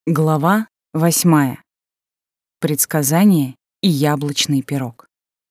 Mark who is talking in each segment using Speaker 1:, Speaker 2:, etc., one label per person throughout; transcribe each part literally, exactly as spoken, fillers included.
Speaker 1: Глава восьмая. Предсказание и яблочный пирог.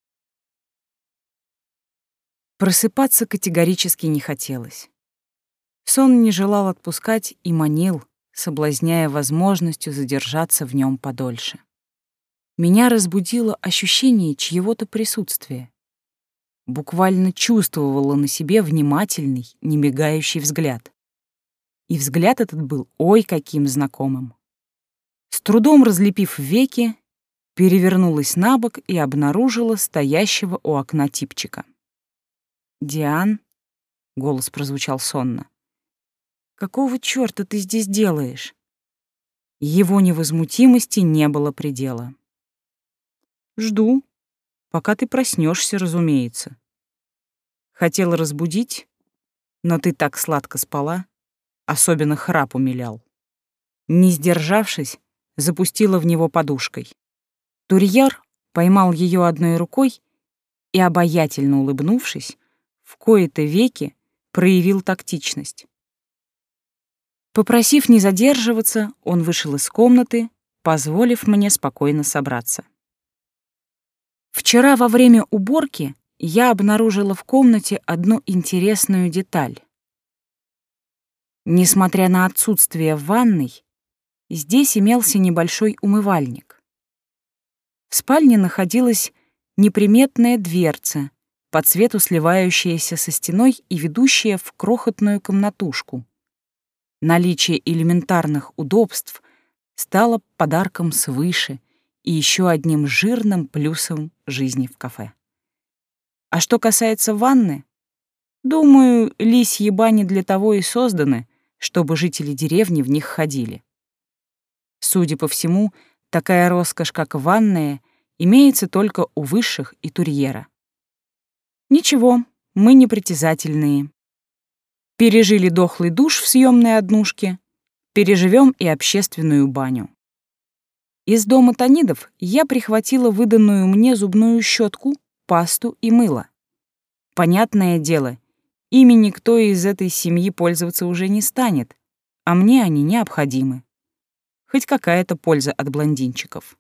Speaker 1: Просыпаться категорически не хотелось. Сон не желал отпускать и манил, соблазняя возможностью задержаться в нем подольше. Меня разбудило ощущение чьего-то присутствия. Буквально чувствовала на себе внимательный, немигающий взгляд. И взгляд этот был ой каким знакомым. С трудом разлепив веки, перевернулась на бок и обнаружила стоящего у окна типчика. «Диан?» — голос прозвучал сонно. «Какого чёрта ты здесь делаешь?» Его невозмутимости не было предела. «Жду, пока ты проснешься, разумеется. Хотела разбудить, но ты так сладко спала, особенно храп умилял». Не сдержавшись, запустила в него подушкой. Турьер поймал ее одной рукой и, обаятельно улыбнувшись, в кои-то веки проявил тактичность. Попросив не задерживаться, он вышел из комнаты, позволив мне спокойно собраться. Вчера во время уборки я обнаружила в комнате одну интересную деталь. Несмотря на отсутствие ванной, здесь имелся небольшой умывальник. В спальне находилась неприметная дверца, по цвету сливающаяся со стеной и ведущая в крохотную комнатушку. Наличие элементарных удобств стало подарком свыше и еще одним жирным плюсом жизни в кафе. А что касается ванны, думаю, лисьи бани для того и созданы, чтобы жители деревни в них ходили. Судя по всему, такая роскошь, как ванная, имеется только у высших и турьера. Ничего, мы непритязательные. Пережили дохлый душ в съемной однушке, переживем и общественную баню. Из дома Танидов я прихватила выданную мне зубную щетку, пасту и мыло. Понятное дело, ими никто из этой семьи пользоваться уже не станет, а мне они необходимы. Хоть какая-то польза от блондинчиков.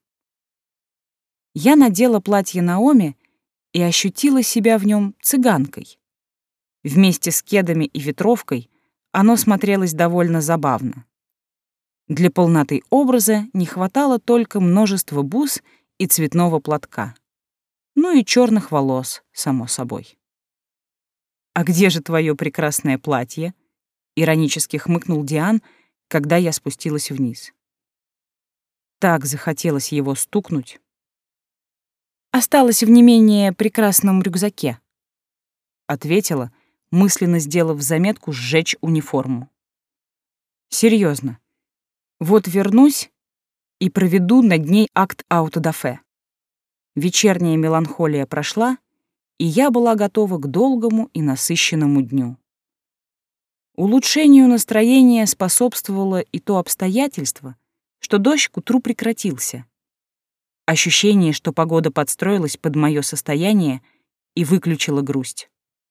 Speaker 1: Я надела платье Наоми и ощутила себя в нем цыганкой. Вместе с кедами и ветровкой оно смотрелось довольно забавно. Для полноты образа не хватало только множества бус и цветного платка. Ну и черных волос, само собой. «А где же твое прекрасное платье?» — иронически хмыкнул Диан, когда я спустилась вниз. Так захотелось его стукнуть. «Осталось в не менее прекрасном рюкзаке», — ответила, мысленно сделав заметку сжечь униформу. Серьезно, вот вернусь и проведу над ней акт аутодафе. Вечерняя меланхолия прошла, и я была готова к долгому и насыщенному дню. Улучшению настроения способствовало и то обстоятельство, что дождь к утру прекратился. Ощущение, что погода подстроилась под мое состояние и выключила грусть.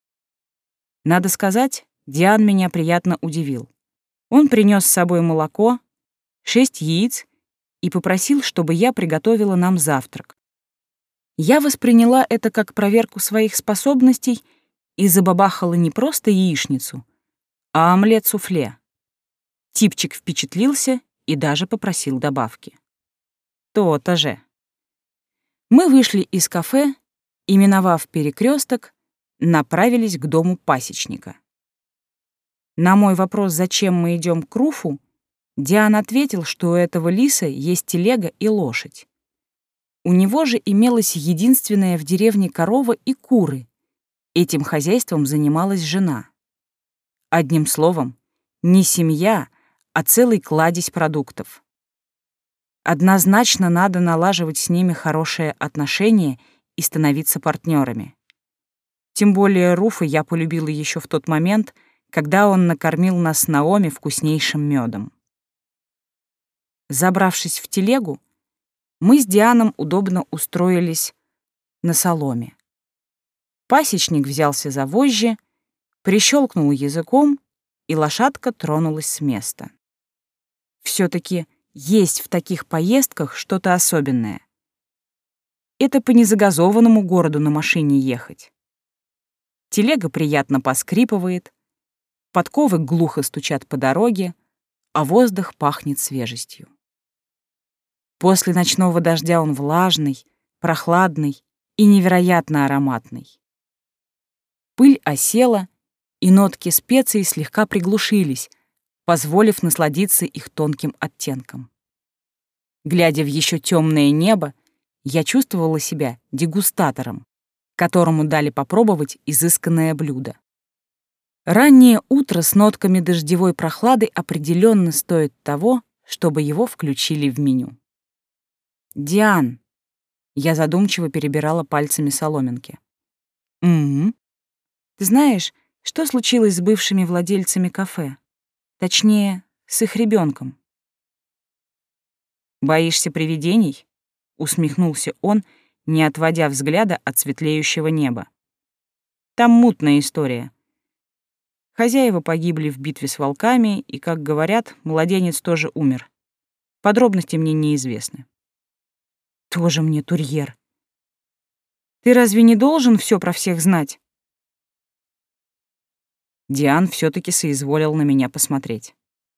Speaker 1: Надо сказать, Диан меня приятно удивил. Он принес с собой молоко, шесть яиц и попросил, чтобы я приготовила нам завтрак. Я восприняла это как проверку своих способностей и забабахала не просто яичницу, а омлет-суфле. Типчик впечатлился и даже попросил добавки. То-то же. Мы вышли из кафе и, миновав перекресток, направились к дому пасечника. На мой вопрос, зачем мы идем к Руфу, Диан ответил, что у этого лиса есть телега и лошадь. У него же имелась единственная в деревне корова и куры. Этим хозяйством занималась жена. Одним словом, не семья, а целый кладезь продуктов. Однозначно надо налаживать с ними хорошие отношения и становиться партнерами. Тем более Руфа я полюбила еще в тот момент, когда он накормил нас с Наоми вкуснейшим медом. Забравшись в телегу, мы с Дианом удобно устроились на соломе. Пасечник взялся за вожжи, прищелкнул языком, и лошадка тронулась с места. Все-таки Есть в таких поездках что-то особенное. Это по незагазованному городу на машине ехать. Телега приятно поскрипывает, подковы глухо стучат по дороге, а воздух пахнет свежестью. После ночного дождя он влажный, прохладный и невероятно ароматный. Пыль осела, и нотки специй слегка приглушились, позволив насладиться их тонким оттенком. Глядя в еще темное небо, я чувствовала себя дегустатором, которому дали попробовать изысканное блюдо. Раннее утро с нотками дождевой прохлады определенно стоит того, чтобы его включили в меню. «Диан», — я задумчиво перебирала пальцами соломинки. «Угу. Ты знаешь, что случилось с бывшими владельцами кафе? Точнее, с их ребенком?» «Боишься привидений?» — усмехнулся он, не отводя взгляда от светлеющего неба. «Там мутная история. Хозяева погибли в битве с волками, и, как говорят, младенец тоже умер. Подробности мне неизвестны». «Тоже мне турьер. Ты разве не должен все про всех знать?» Диан все-таки соизволил на меня посмотреть.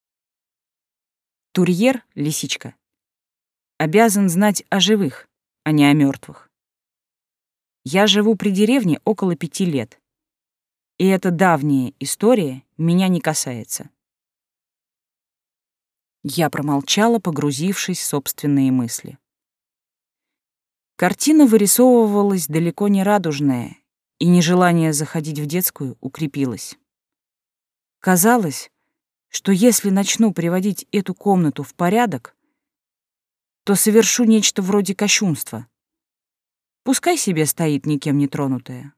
Speaker 1: Турьер, лисичка, обязан знать о живых, а не о мертвых. Я живу при деревне около пяти лет, и эта давняя история меня не касается. Я промолчала, погрузившись в собственные мысли. Картина вырисовывалась далеко не радужная, и нежелание заходить в детскую укрепилось. Казалось, что если начну приводить эту комнату в порядок, то совершу нечто вроде кощунства. Пускай себе стоит никем не тронутая.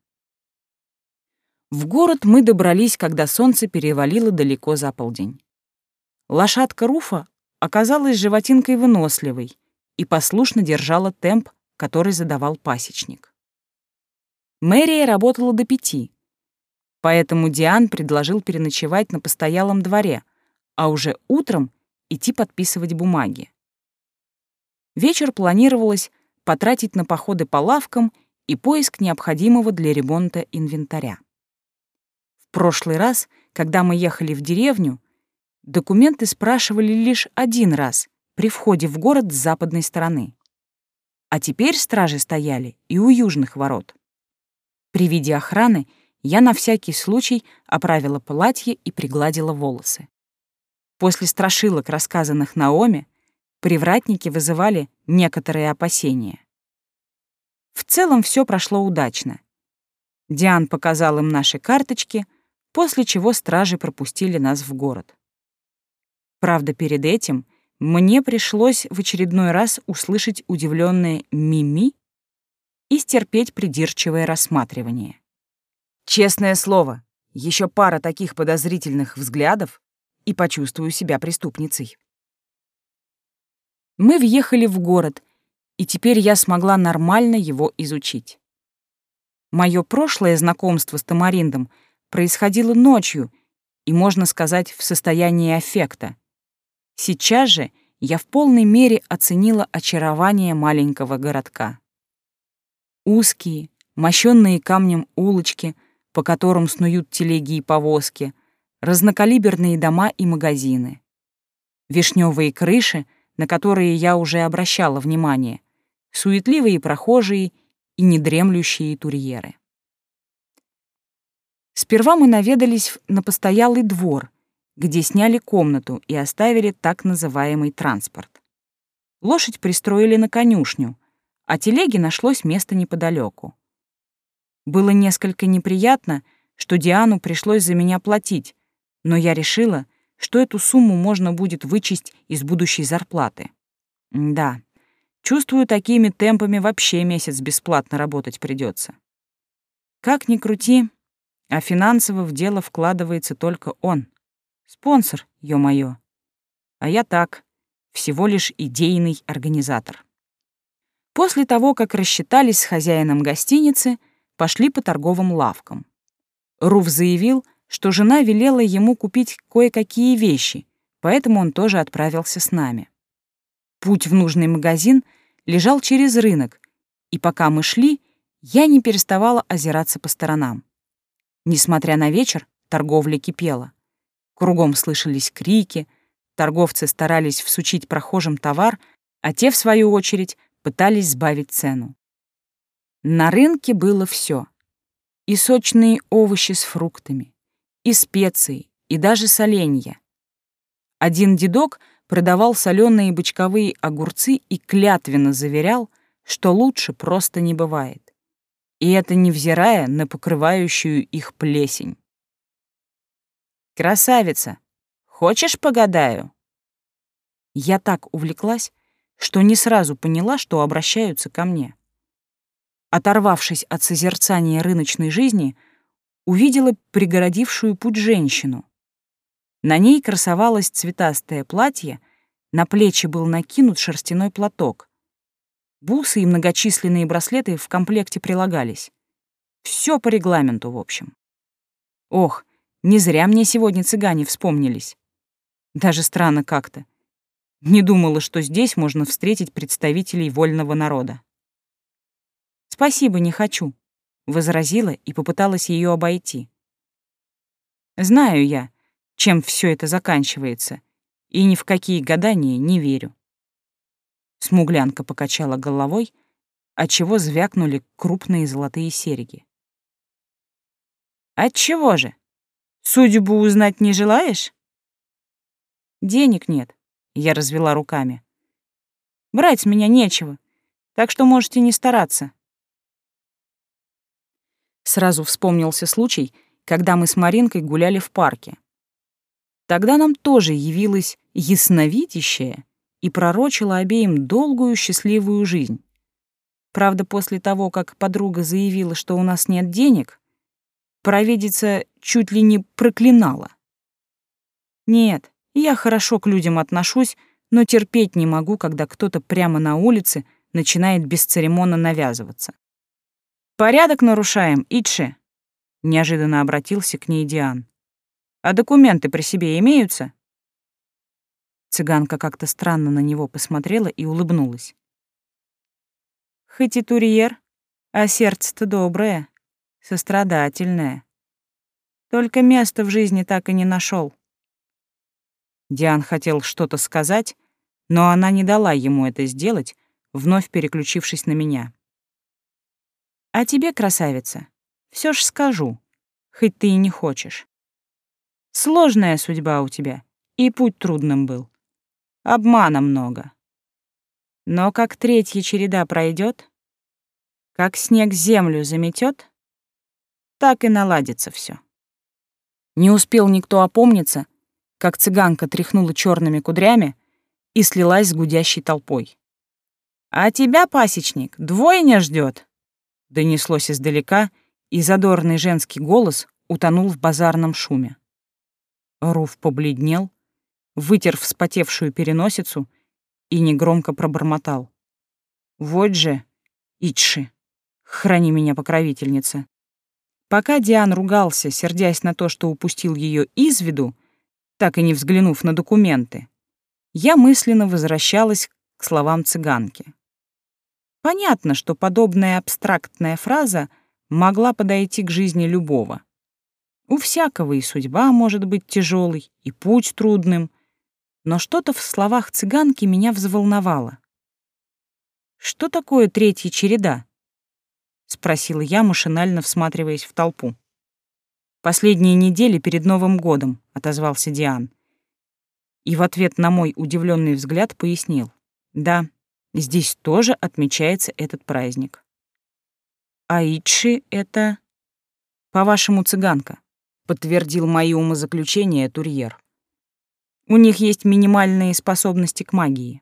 Speaker 1: В город мы добрались, когда солнце перевалило далеко за полдень. Лошадка Руфа оказалась животинкой выносливой и послушно держала темп, который задавал пасечник. Мэрия работала до пяти, поэтому Диан предложил переночевать на постоялом дворе, а уже утром идти подписывать бумаги. Вечер планировалось потратить на походы по лавкам и поиск необходимого для ремонта инвентаря. В прошлый раз, когда мы ехали в деревню, документы спрашивали лишь один раз при входе в город с западной стороны. А теперь стражи стояли и у южных ворот. При виде охраны я на всякий случай оправила платье и пригладила волосы. После страшилок, рассказанных Наоми, привратники вызывали некоторые опасения. В целом все прошло удачно. Диан показал им наши карточки, после чего стражи пропустили нас в город. Правда, перед этим мне пришлось в очередной раз услышать удивленное «Мими» и стерпеть придирчивое рассматривание. Честное слово, еще пара таких подозрительных взглядов и почувствую себя преступницей. Мы въехали в город, и теперь я смогла нормально его изучить. Мое прошлое знакомство с Тамариндом происходило ночью и, можно сказать, в состоянии аффекта. Сейчас же я в полной мере оценила очарование маленького городка. Узкие, мощенные камнем улочки, по которым снуют телеги и повозки, разнокалиберные дома и магазины. Вишневые крыши, на которые я уже обращала внимание, суетливые прохожие и недремлющие турьеры. Сперва мы наведались на постоялый двор, где сняли комнату и оставили так называемый транспорт. Лошадь пристроили на конюшню, а телеге нашлось место неподалеку. Было несколько неприятно, что Диану пришлось за меня платить, но я решила, что эту сумму можно будет вычесть из будущей зарплаты. Да, чувствую, такими темпами вообще месяц бесплатно работать придется. Как ни крути, а финансово в дело вкладывается только он. Спонсор, ё-моё. А я так, всего лишь идейный организатор. После того, как рассчитались с хозяином гостиницы, пошли по торговым лавкам. Руф заявил, что жена велела ему купить кое-какие вещи, поэтому он тоже отправился с нами. Путь в нужный магазин лежал через рынок, и пока мы шли, я не переставала озираться по сторонам. Несмотря на вечер, торговля кипела. Кругом слышались крики, торговцы старались всучить прохожим товар, а те, в свою очередь, пытались сбавить цену. На рынке было все: и сочные овощи с фруктами, и специи, и даже соленья. Один дедок продавал соленые бычковые огурцы и клятвенно заверял, что лучше просто не бывает. И это невзирая на покрывающую их плесень. «Красавица, хочешь, погадаю?» Я так увлеклась, что не сразу поняла, что обращаются ко мне. Оторвавшись от созерцания рыночной жизни, увидела пригородившую путь женщину. На ней красовалось цветастое платье, на плечи был накинут шерстяной платок. Бусы и многочисленные браслеты в комплекте прилагались. Все по регламенту, в общем. Ох, не зря мне сегодня цыгане вспомнились. Даже странно как-то. Не думала, что здесь можно встретить представителей вольного народа. «Спасибо, не хочу», — возразила и попыталась ее обойти. Знаю я, чем все это заканчивается, и ни в какие гадания не верю. Смуглянка покачала головой, отчего звякнули крупные золотые серьги. «Отчего же? Судьбу узнать не желаешь?» «Денег нет», — я развела руками. «Брать с меня нечего, так что можете не стараться». Сразу вспомнился случай, когда мы с Маринкой гуляли в парке. Тогда нам тоже явилась ясновидящая и пророчила обеим долгую счастливую жизнь. Правда, после того, как подруга заявила, что у нас нет денег, провидица чуть ли не проклинала. Нет, я хорошо к людям отношусь, но терпеть не могу, когда кто-то прямо на улице начинает бесцеремонно навязываться. «Порядок нарушаем, Итши», — неожиданно обратился к ней Диан. «А документы при себе имеются?» Цыганка как-то странно на него посмотрела и улыбнулась. «Хоть и турьер, а сердце-то доброе, сострадательное. Только места в жизни так и не нашел». Диан хотел что-то сказать, но она не дала ему это сделать, вновь переключившись на меня. «А тебе, красавица, все ж скажу, хоть ты и не хочешь. Сложная судьба у тебя, и путь трудным был. Обмана много. Но как третья череда пройдет, как снег землю заметет, так и наладится все». Не успел никто опомниться, как цыганка тряхнула черными кудрями и слилась с гудящей толпой. «А тебя, пасечник, двойня ждет!» Донеслось издалека, и задорный женский голос утонул в базарном шуме. Руф побледнел, вытер вспотевшую переносицу и негромко пробормотал. «Вот же, Итши, храни меня, покровительница». Пока Диан ругался, сердясь на то, что упустил ее из виду, так и не взглянув на документы, я мысленно возвращалась к словам цыганки. Понятно, что подобная абстрактная фраза могла подойти к жизни любого. У всякого и судьба может быть тяжелой, и путь трудным, но что-то в словах цыганки меня взволновало. «Что такое третья череда?» — спросила я, машинально всматриваясь в толпу. «Последние недели перед Новым годом», — отозвался Диан. И в ответ на мой удивленный взгляд пояснил. «Да, здесь тоже отмечается этот праздник». «А Итши — это...» «По-вашему, цыганка», — подтвердил мои умозаключения Турьер. «У них есть минимальные способности к магии.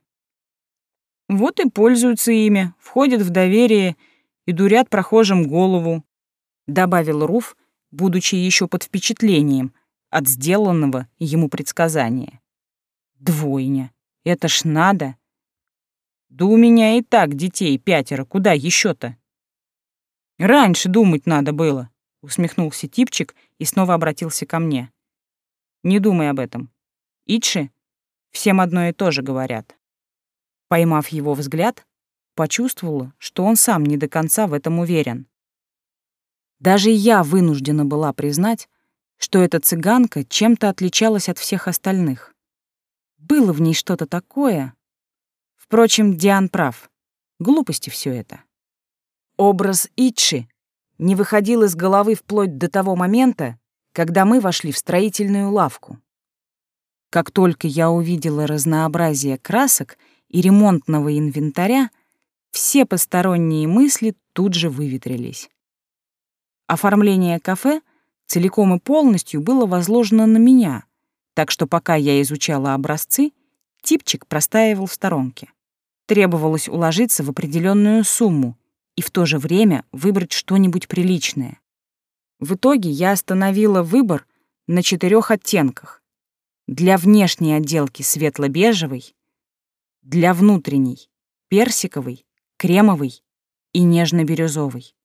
Speaker 1: Вот и пользуются ими, входят в доверие и дурят прохожим голову», — добавил Руф, будучи еще под впечатлением от сделанного ему предсказания. «Двойня. Это ж надо. Да у меня и так детей пятеро, куда еще-то?» «Раньше думать надо было», — усмехнулся типчик и снова обратился ко мне. «Не думай об этом. Итши всем одно и то же говорят». Поймав его взгляд, почувствовала, что он сам не до конца в этом уверен. Даже я вынуждена была признать, что эта цыганка чем-то отличалась от всех остальных. Было в ней что-то такое. Впрочем, Диан прав. Глупости все это. Образ Итши не выходил из головы вплоть до того момента, когда мы вошли в строительную лавку. Как только я увидела разнообразие красок и ремонтного инвентаря, все посторонние мысли тут же выветрились. Оформление кафе целиком и полностью было возложено на меня, так что пока я изучала образцы, типчик простаивал в сторонке. Требовалось уложиться в определенную сумму и в то же время выбрать что-нибудь приличное. В итоге я остановила выбор на четырех оттенках. Для внешней отделки светло-бежевый, для внутренней — персиковый, кремовый и нежно-бирюзовый.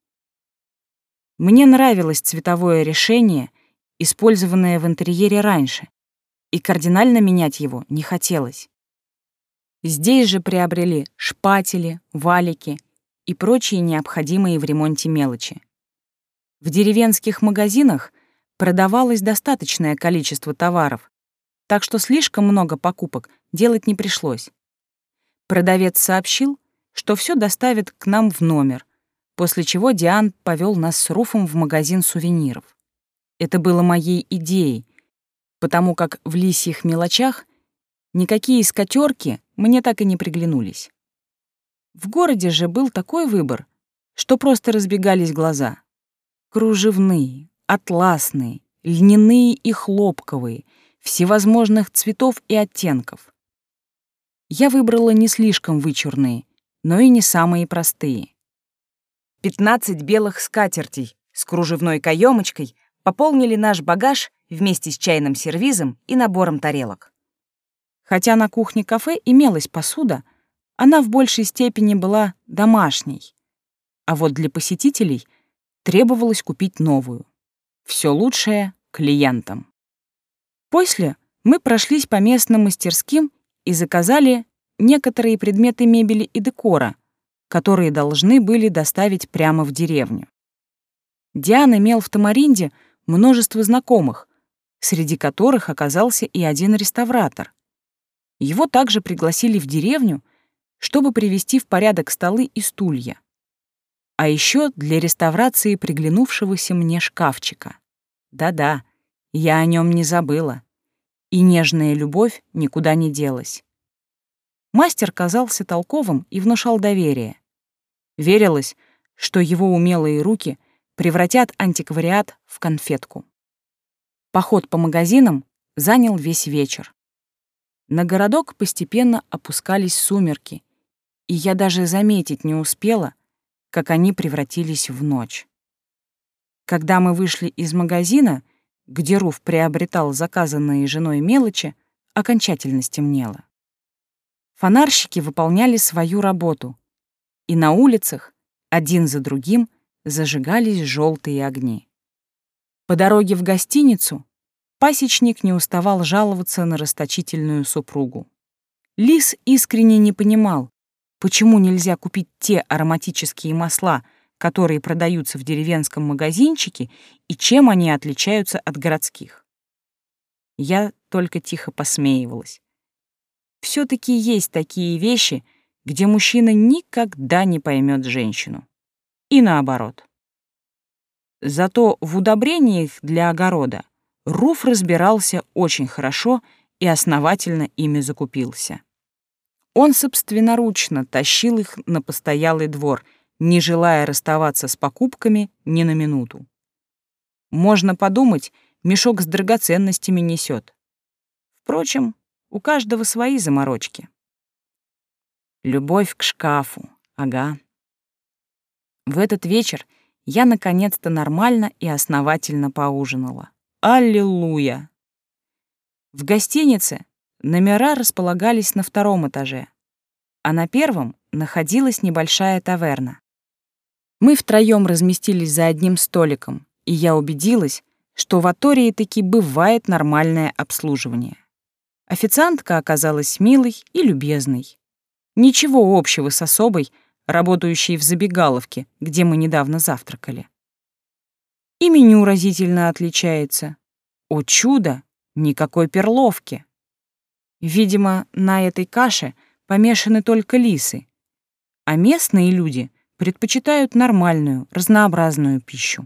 Speaker 1: Мне нравилось цветовое решение, использованное в интерьере раньше, и кардинально менять его не хотелось. Здесь же приобрели шпатели, валики и прочие необходимые в ремонте мелочи. В деревенских магазинах продавалось достаточное количество товаров, так что слишком много покупок делать не пришлось. Продавец сообщил, что все доставят к нам в номер, после чего Диан повел нас с Руфом в магазин сувениров. Это было моей идеей, потому как в лисьих мелочах никакие скатерки мне так и не приглянулись. В городе же был такой выбор, что просто разбегались глаза. Кружевные, атласные, льняные и хлопковые, всевозможных цветов и оттенков. Я выбрала не слишком вычурные, но и не самые простые. Пятнадцать белых скатертей с кружевной каемочкой пополнили наш багаж вместе с чайным сервизом и набором тарелок. Хотя на кухне кафе имелась посуда, она в большей степени была домашней, а вот для посетителей требовалось купить новую. Все лучшее клиентам. После мы прошлись по местным мастерским и заказали некоторые предметы мебели и декора, которые должны были доставить прямо в деревню. Диан имел в Тамаринде множество знакомых, среди которых оказался и один реставратор. Его также пригласили в деревню, чтобы привести в порядок столы и стулья. А еще для реставрации приглянувшегося мне шкафчика. Да-да, я о нем не забыла. И нежная любовь никуда не делась. Мастер казался толковым и внушал доверие. Верилось, что его умелые руки превратят антиквариат в конфетку. Поход по магазинам занял весь вечер. На городок постепенно опускались сумерки, и я даже заметить не успела, как они превратились в ночь. Когда мы вышли из магазина, где Руф приобретал заказанные женой мелочи, окончательно стемнело. Фонарщики выполняли свою работу, и на улицах один за другим зажигались желтые огни. По дороге в гостиницу пасечник не уставал жаловаться на расточительную супругу. Лис искренне не понимал, почему нельзя купить те ароматические масла, которые продаются в деревенском магазинчике, и чем они отличаются от городских. Я только тихо посмеивалась. Все-таки есть такие вещи, где мужчина никогда не поймет женщину. И наоборот. Зато в удобрениях для огорода Руф разбирался очень хорошо и основательно ими закупился. Он собственноручно тащил их на постоялый двор, не желая расставаться с покупками ни на минуту. Можно подумать, мешок с драгоценностями несет. Впрочем, у каждого свои заморочки. Любовь к шкафу, ага. В этот вечер я наконец-то нормально и основательно поужинала. Аллилуйя! В гостинице номера располагались на втором этаже, а на первом находилась небольшая таверна. Мы втроем разместились за одним столиком, и я убедилась, что в Атории таки бывает нормальное обслуживание. Официантка оказалась милой и любезной. Ничего общего с особой, работающей в забегаловке, где мы недавно завтракали. И меню разительно отличается. О чудо! Никакой перловки. Видимо, на этой каше помешаны только лисы, а местные люди предпочитают нормальную, разнообразную пищу.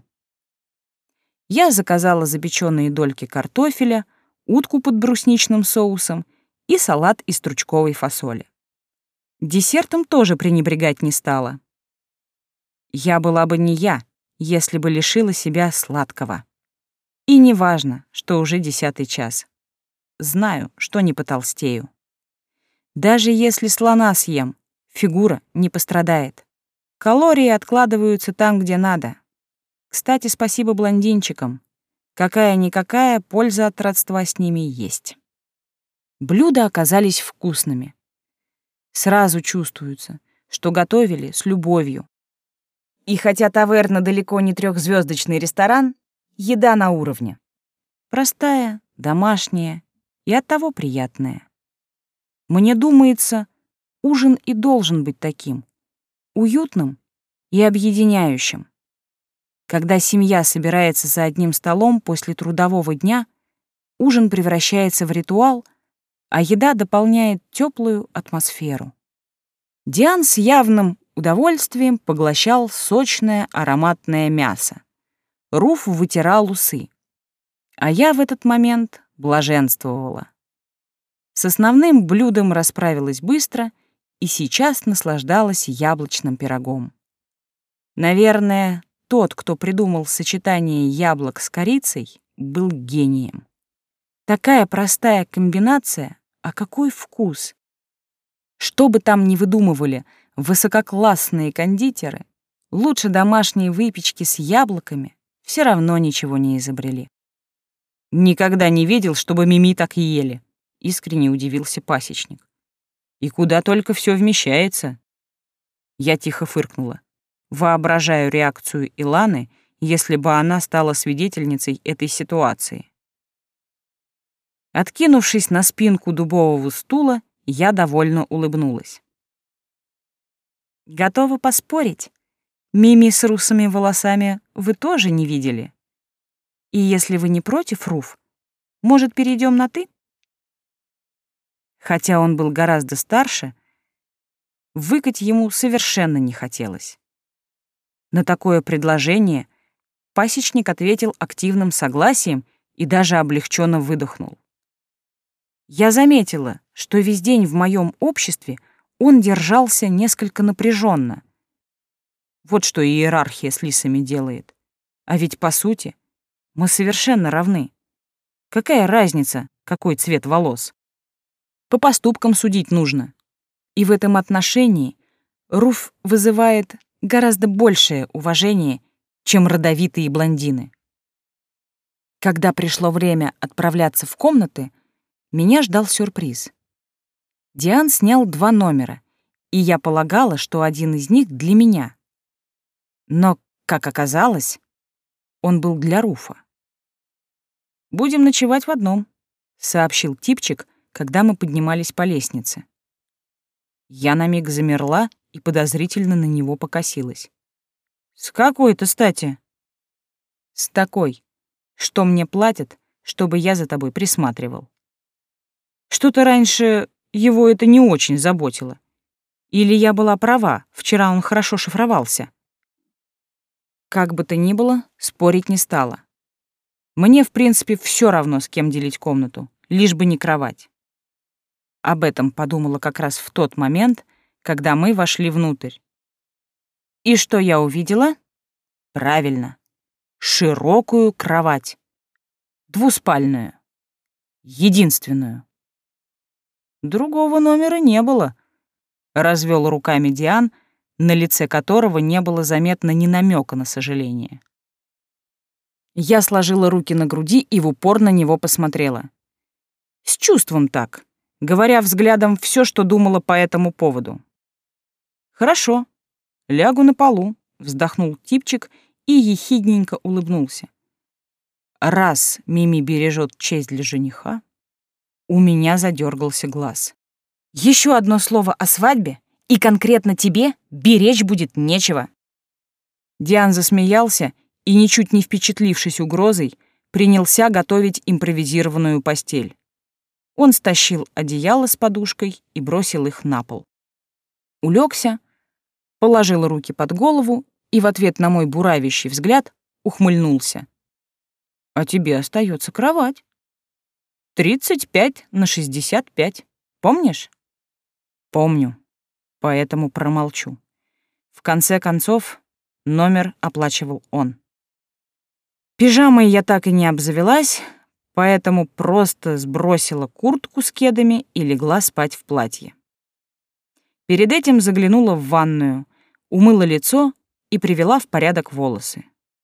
Speaker 1: Я заказала запеченные дольки картофеля, утку под брусничным соусом и салат из стручковой фасоли. Десертом тоже пренебрегать не стала. Я была бы не я, если бы лишила себя сладкого. И неважно, что уже десятый час. Знаю, что не потолстею. Даже если слона съем, фигура не пострадает. Калории откладываются там, где надо. Кстати, спасибо блондинчикам. Какая-никакая польза от родства с ними есть. Блюда оказались вкусными. Сразу чувствуется, что готовили с любовью. И хотя таверна далеко не трехзвездочный ресторан, еда на уровне. Простая, домашняя и оттого приятная. Мне думается, ужин и должен быть таким, уютным и объединяющим. Когда семья собирается за одним столом после трудового дня, ужин превращается в ритуал, а еда дополняет теплую атмосферу. Диан с явным удовольствием поглощал сочное ароматное мясо. Руф вытирал усы, а я в этот момент блаженствовала. С основным блюдом расправилась быстро и сейчас наслаждалась яблочным пирогом. Наверное, тот, кто придумал сочетание яблок с корицей, был гением. Такая простая комбинация, а какой вкус! Что бы там ни выдумывали высококлассные кондитеры, лучше домашней выпечки с яблоками все равно ничего не изобрели. «Никогда не видел, чтобы Мими так ели», — искренне удивился пасечник. «И куда только все вмещается?» Я тихо фыркнула. Воображаю реакцию Иланы, если бы она стала свидетельницей этой ситуации. Откинувшись на спинку дубового стула, я довольно улыбнулась. «Готова поспорить? Мими с русыми волосами вы тоже не видели? И если вы не против, Руф, может, перейдем на «ты»?» Хотя он был гораздо старше, выкать ему совершенно не хотелось. На такое предложение пасечник ответил активным согласием и даже облегченно выдохнул. Я заметила, что весь день в моем обществе он держался несколько напряженно. Вот что иерархия с лисами делает. А ведь, по сути, мы совершенно равны. Какая разница, какой цвет волос? По поступкам судить нужно. И в этом отношении Руф вызывает гораздо большее уважение, чем родовитые блондины. Когда пришло время отправляться в комнаты, меня ждал сюрприз. Диан снял два номера, и я полагала, что один из них для меня. Но, как оказалось, он был для Руфа. «Будем ночевать в одном», — сообщил типчик, когда мы поднимались по лестнице. Я на миг замерла и подозрительно на него покосилась. «С какой-то стати?» «С такой, что мне платят, чтобы я за тобой присматривал». Что-то раньше его это не очень заботило. Или я была права, вчера он хорошо шифровался. Как бы то ни было, спорить не стала. Мне, в принципе, все равно, с кем делить комнату, лишь бы не кровать. Об этом подумала как раз в тот момент, когда мы вошли внутрь. И что я увидела? Правильно. Широкую кровать. Двуспальную. Единственную. Другого номера не было, развел руками Диан, на лице которого не было заметно ни намека на сожаление. Я сложила руки на груди и в упор на него посмотрела. С чувством так, говоря взглядом все, что думала по этому поводу. «Хорошо, лягу на полу», — вздохнул типчик и ехидненько улыбнулся. Раз Мими бережет честь для жениха, у меня задергался глаз. Еще одно слово о свадьбе, и конкретно тебе беречь будет нечего. Диан засмеялся и, ничуть не впечатлившись угрозой, принялся готовить импровизированную постель. Он стащил одеяло с подушкой и бросил их на пол. Улегся, положил руки под голову и в ответ на мой буравящий взгляд ухмыльнулся. «А тебе остается кровать. Тридцать пять на шестьдесят пять. Помнишь?» «Помню, поэтому промолчу. В конце концов, номер оплачивал он. Пижамой я так и не обзавелась, поэтому просто сбросила куртку с кедами и легла спать в платье. Перед этим заглянула в ванную, умыла лицо и привела в порядок волосы.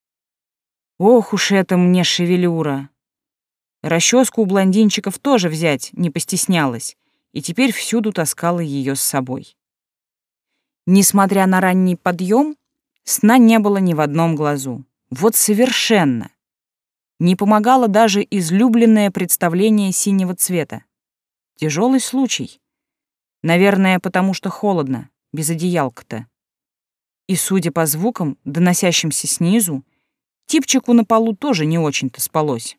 Speaker 1: Ох уж это мне шевелюра! Расческу у блондинчиков тоже взять не постеснялась, и теперь всюду таскала ее с собой. Несмотря на ранний подъем, сна не было ни в одном глазу. Вот совершенно. Не помогало даже излюбленное представление синего цвета. Тяжелый случай. Наверное, потому что холодно, без одеялка-то. И, судя по звукам, доносящимся снизу, типчику на полу тоже не очень-то спалось.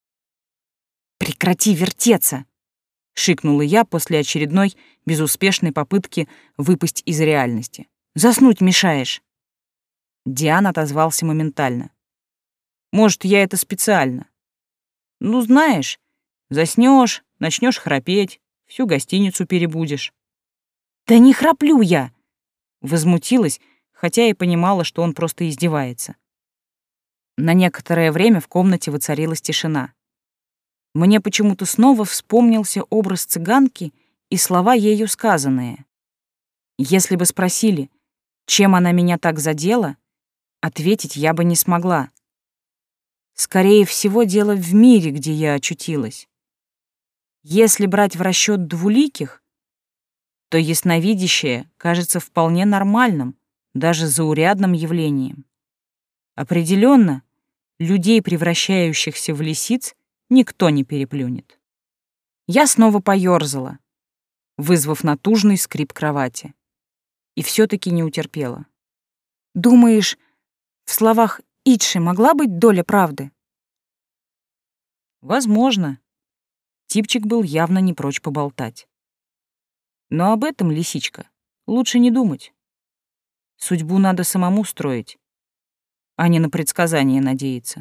Speaker 1: «Прекрати вертеться!» — шикнула я после очередной безуспешной попытки выпасть из реальности. «Заснуть мешаешь!» Диан отозвался моментально. «Может, я это специально? Ну, знаешь, заснешь, начнешь храпеть, всю гостиницу перебудешь». «Да не храплю я!» — возмутилась, хотя и понимала, что он просто издевается. На некоторое время в комнате воцарилась тишина. Мне почему-то снова вспомнился образ цыганки и слова ею сказанные. Если бы спросили, чем она меня так задела, ответить я бы не смогла. Скорее всего, дело в мире, где я очутилась. Если брать в расчет двуликих, то ясновидящее кажется вполне нормальным, даже заурядным явлением. Определенно, людей, превращающихся в лисиц, никто не переплюнет. Я снова поёрзала, вызвав натужный скрип кровати, и все-таки не утерпела. «Думаешь, в словах Итши могла быть доля правды?» «Возможно». Типчик был явно не прочь поболтать. Но об этом, лисичка, лучше не думать. Судьбу надо самому строить, а не на предсказания надеяться.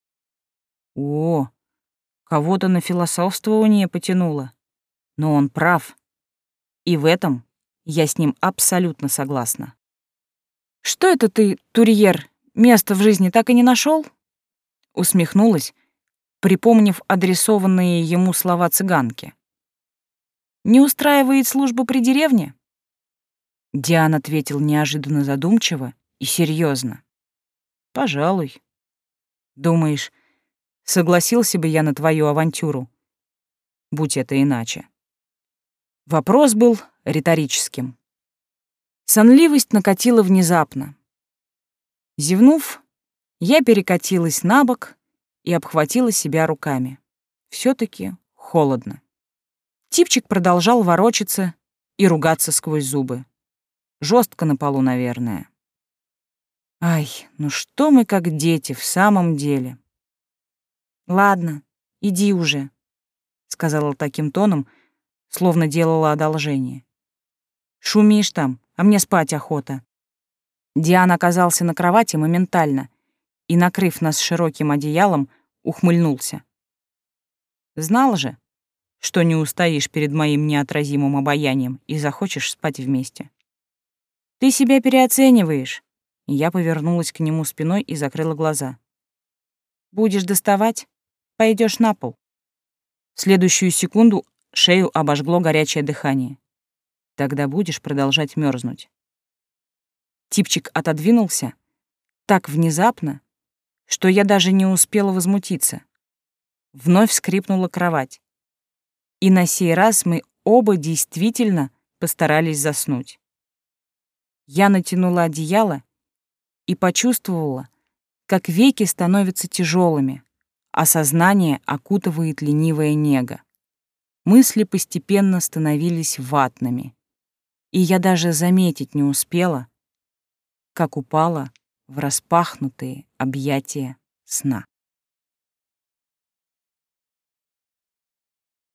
Speaker 1: О, кого-то на философствование потянуло. Но он прав. И в этом я с ним абсолютно согласна. «Что это ты, Турьер, место в жизни так и не нашел? Усмехнулась, припомнив адресованные ему слова цыганки. «Не устраивает служба при деревне?» Диан ответил неожиданно задумчиво и серьезно. «Пожалуй. Думаешь, согласился бы я на твою авантюру, будь это иначе?» Вопрос был риторическим. Сонливость накатила внезапно. Зевнув, я перекатилась на бок и обхватила себя руками. Все-таки холодно. Типчик продолжал ворочаться и ругаться сквозь зубы. Жестко на полу, наверное. Ай, ну что мы как дети в самом деле? «Ладно, иди уже», — сказала таким тоном, словно делала одолжение. «Шумишь там, а мне спать охота». Диан оказался на кровати моментально и, накрыв нас широким одеялом, ухмыльнулся. «Знал же, что не устоишь перед моим неотразимым обаянием и захочешь спать вместе. Ты себя переоцениваешь». И я повернулась к нему спиной и закрыла глаза. «Будешь доставать? Пойдешь на пол». В следующую секунду шею обожгло горячее дыхание. «Тогда будешь продолжать мерзнуть». Типчик отодвинулся так внезапно, что я даже не успела возмутиться. Вновь скрипнула кровать. И на сей раз мы оба действительно постарались заснуть. Я натянула одеяло и почувствовала, как веки становятся тяжелыми, а сознание окутывает ленивая нега. мысли постепенно становились ватными, и я даже заметить не успела, как упала в распахнутые объятия сна.